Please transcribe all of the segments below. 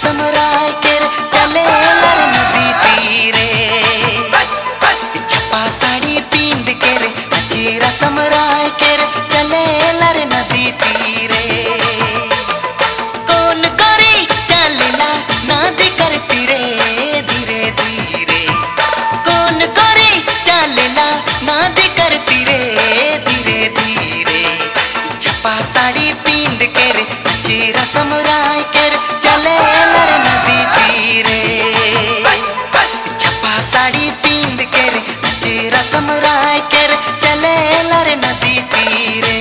रसमराय केर चले लर नदी तीरे छपा साड़ी पींद केर अच्छी रसमराय केर चले लर नदी तीरे कौन करी चलला नदी कर तीरे धीरे धीरे कौन करी चलला नदी कर तीरे धीरे धीरे छपा साड़ी पींद केर अच्छी रसमराय केर चले लर नदी तीरे छपा साड़ी पींद केर अच्छी रसमराय केर चले लर नदी तीरे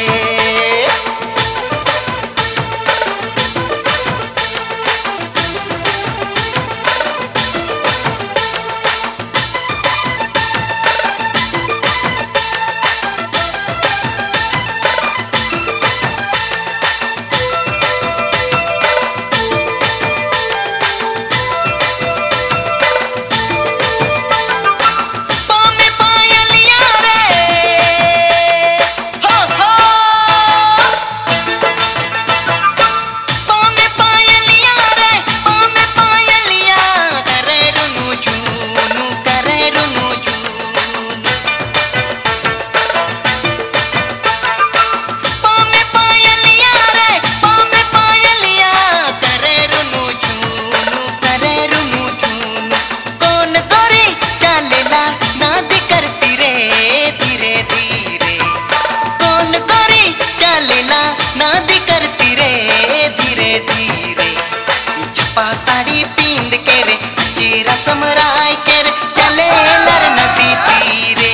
साड़ी पींद केर अच्छी रसमराय केर चले लर नदी तीरे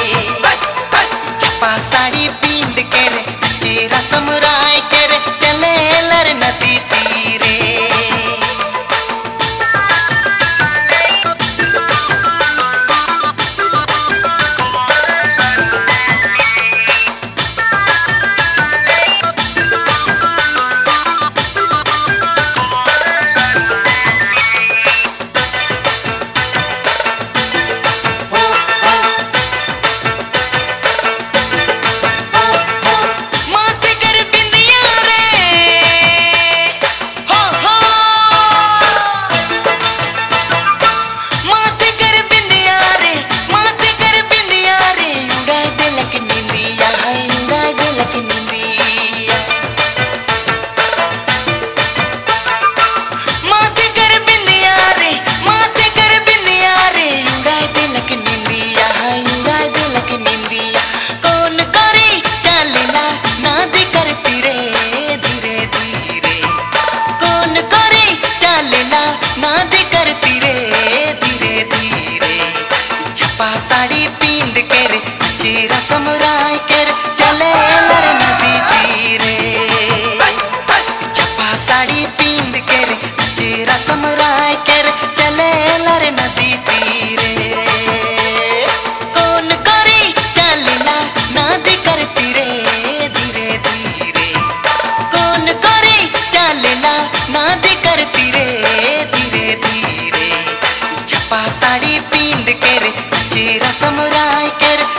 छपा साड़ी पींद केर अच्छी रसमराय केर चले लर नदी तीरे साड़ी पींद केर अच्छी रसमराय केर चले लर नदी तीरे छपा साड़ी पींद केर अच्छी रसमराय केर चले लर नदी तीरे कौन करी चलला नदी कर तीरे धीरे धीरे कौन करी चलला नदी कर तीरे धीरे धीरे छपा साड़ी पींद केर अच्छी रसमराय केर